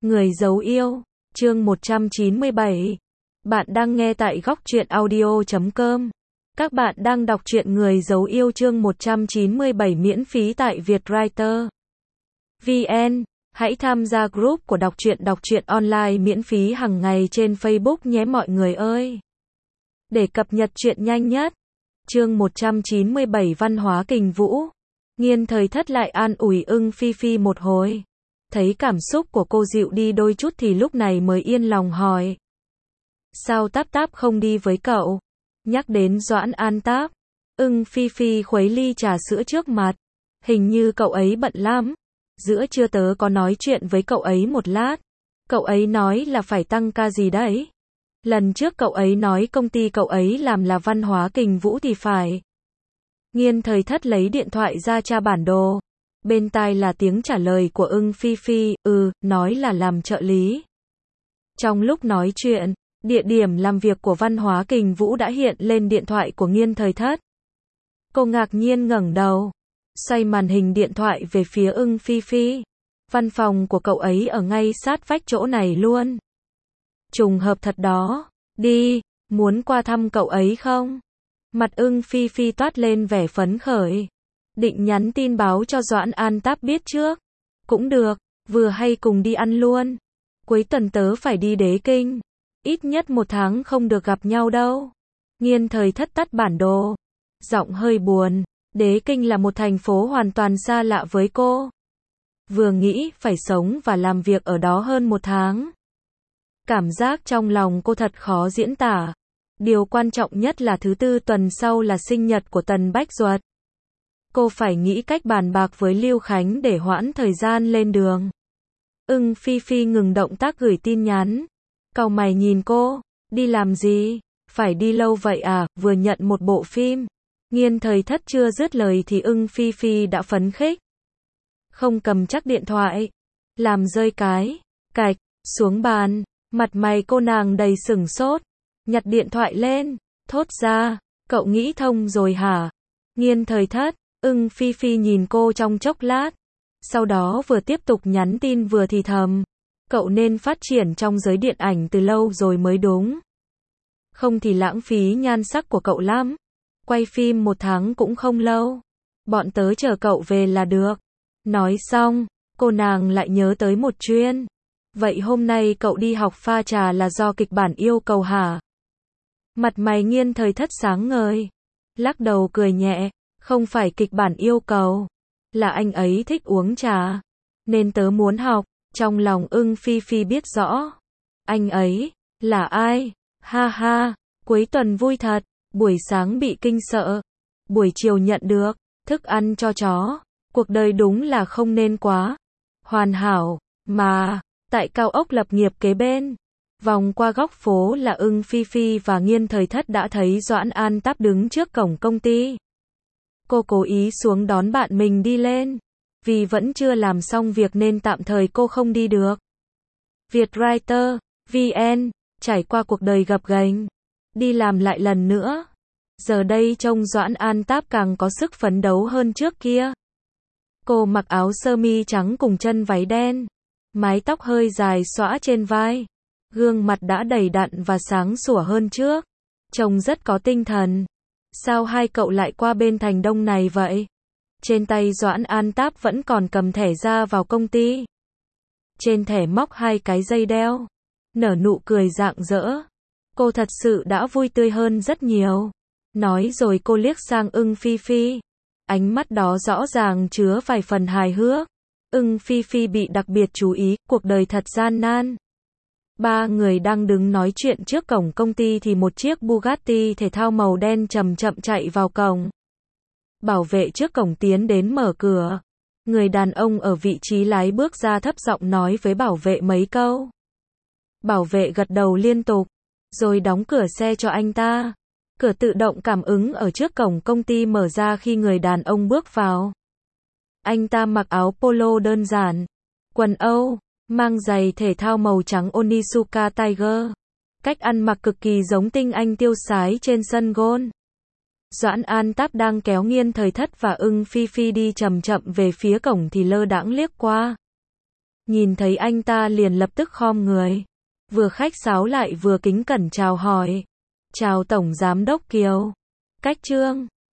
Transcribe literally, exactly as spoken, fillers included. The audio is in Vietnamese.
Người dấu yêu, chương một trăm chín mươi bảy. Bạn đang nghe tại góc truyện audio chấm com. Các bạn đang đọc truyện Người dấu yêu chương một trăm chín mươi bảy miễn phí tại Vietwriter vê en. Hãy tham gia group của đọc truyện đọc truyện online miễn phí hàng ngày trên Facebook nhé mọi người ơi. Để cập nhật truyện nhanh nhất. Chương một trăm chín mươi bảy Văn hóa kình vũ. Nghiên thời thất lại an ủi ưng Phi Phi một hồi. Thấy cảm xúc của cô dịu đi đôi chút thì lúc này mới yên lòng hỏi. Sao Táp Táp không đi với cậu? Nhắc đến Doãn An Táp, ưng Phi Phi khuấy ly trà sữa trước mặt. Hình như cậu ấy bận lắm. Giữa trưa tớ có nói chuyện với cậu ấy một lát. Cậu ấy nói là phải tăng ca gì đấy. Lần trước cậu ấy nói công ty cậu ấy làm là văn hóa kình vũ thì phải. Nghiên thời thất lấy điện thoại ra tra bản đồ. Bên tai là tiếng trả lời của ưng Phi Phi, ừ, nói là làm trợ lý. Trong lúc nói chuyện, địa điểm làm việc của văn hóa kình vũ đã hiện lên điện thoại của nghiên thời thất. Cô ngạc nhiên ngẩng đầu, xoay màn hình điện thoại về phía ưng Phi Phi. Văn phòng của cậu ấy ở ngay sát vách chỗ này luôn. Trùng hợp thật đó, đi, muốn qua thăm cậu ấy không? Mặt ưng Phi Phi toát lên vẻ phấn khởi. Định nhắn tin báo cho Doãn An Táp biết trước. Cũng được, vừa hay cùng đi ăn luôn. Cuối tuần tớ phải đi Đế Kinh. Ít nhất một tháng không được gặp nhau đâu. Nghiên thời thất tắt bản đồ. Giọng hơi buồn. Đế Kinh là một thành phố hoàn toàn xa lạ với cô. Vừa nghĩ phải sống và làm việc ở đó hơn một tháng. Cảm giác trong lòng cô thật khó diễn tả. Điều quan trọng nhất là thứ tư tuần sau là sinh nhật của Tần Bách Duật. Cô phải nghĩ cách bàn bạc với Lưu Khánh để hoãn thời gian lên đường. Ưng Phi Phi ngừng động tác gửi tin nhắn. Cau mày nhìn cô, đi làm gì? Phải đi lâu vậy à, vừa nhận một bộ phim. Nghiên thời thất chưa dứt lời thì ưng Phi Phi đã phấn khích. Không cầm chắc điện thoại. Làm rơi cái, cạch, xuống bàn. Mặt mày cô nàng đầy sửng sốt. Nhặt điện thoại lên, thốt ra, cậu nghĩ thông rồi hả? Nghiên thời thất. Ưng Phi Phi nhìn cô trong chốc lát. Sau đó vừa tiếp tục nhắn tin vừa thì thầm. Cậu nên phát triển trong giới điện ảnh từ lâu rồi mới đúng. Không thì lãng phí nhan sắc của cậu lắm. Quay phim một tháng cũng không lâu. Bọn tớ chờ cậu về là được. Nói xong, cô nàng lại nhớ tới một chuyện. Vậy hôm nay cậu đi học pha trà là do kịch bản yêu cầu hả? Mặt mày nghiên thời thất sáng ngời. Lắc đầu cười nhẹ. Không phải kịch bản yêu cầu, là anh ấy thích uống trà, nên tớ muốn học. Trong lòng ưng Phi Phi biết rõ. Anh ấy, là ai? Ha ha, cuối tuần vui thật, buổi sáng bị kinh sợ, buổi chiều nhận được, thức ăn cho chó. Cuộc đời đúng là không nên quá hoàn hảo, mà, tại cao ốc lập nghiệp kế bên. Vòng qua góc phố là ưng Phi Phi và nghiên thời thất đã thấy Doãn An Táp đứng trước cổng công ty. Cô cố ý xuống đón bạn mình đi lên. Vì vẫn chưa làm xong việc nên tạm thời cô không đi được. Vietwriter vê en, trải qua cuộc đời gập ghềnh, đi làm lại lần nữa. Giờ đây trông Doãn An Táp càng có sức phấn đấu hơn trước kia. Cô mặc áo sơ mi trắng cùng chân váy đen. Mái tóc hơi dài xõa trên vai. Gương mặt đã đầy đặn và sáng sủa hơn trước. Trông rất có tinh thần. Sao hai cậu lại qua bên thành đông này vậy? Trên tay Doãn An Táp vẫn còn cầm thẻ ra vào công ty. Trên thẻ móc hai cái dây đeo. Nở nụ cười rạng rỡ. Cô thật sự đã vui tươi hơn rất nhiều. Nói rồi cô liếc sang ưng Phi Phi. Ánh mắt đó rõ ràng chứa vài phần hài hước. Ưng Phi Phi bị đặc biệt chú ý, cuộc đời thật gian nan. Ba người đang đứng nói chuyện trước cổng công ty thì một chiếc Bugatti thể thao màu đen chậm chậm chạy vào cổng. Bảo vệ trước cổng tiến đến mở cửa. Người đàn ông ở vị trí lái bước ra thấp giọng nói với bảo vệ mấy câu. Bảo vệ gật đầu liên tục, rồi đóng cửa xe cho anh ta. Cửa tự động cảm ứng ở trước cổng công ty mở ra khi người đàn ông bước vào. Anh ta mặc áo polo đơn giản, quần Âu, mang giày thể thao màu trắng Onitsuka Tiger. Cách ăn mặc cực kỳ giống tinh anh tiêu sái trên sân golf. Doãn An Táp đang kéo nghiên thời thất và ưng Phi Phi đi chậm chậm về phía cổng thì lơ đãng liếc qua. Nhìn thấy anh ta liền lập tức khom người. Vừa khách sáo lại vừa kính cẩn chào hỏi. Chào Tổng Giám đốc Kiều. Cách Trương.